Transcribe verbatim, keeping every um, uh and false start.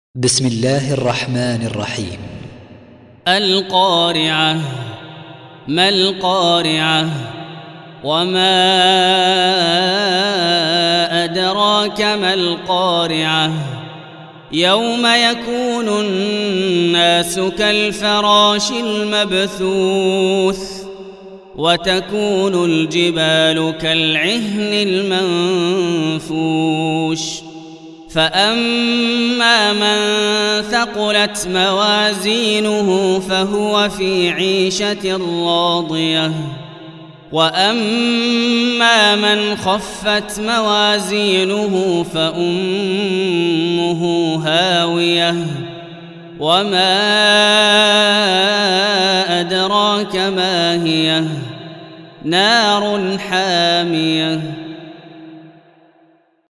بسم الله الرحمن الرحيم. القارعة. ما القارعة؟ وما أدراك ما القارعة؟ يوم يكون الناس كالفراش المبثوث وتكون الجبال كالعهن المنفوش فأما من ثقلت موازينه فهو في عيشة راضية وأما من خفت موازينه فأمه هاوية وما أدراك ما هي نار حامية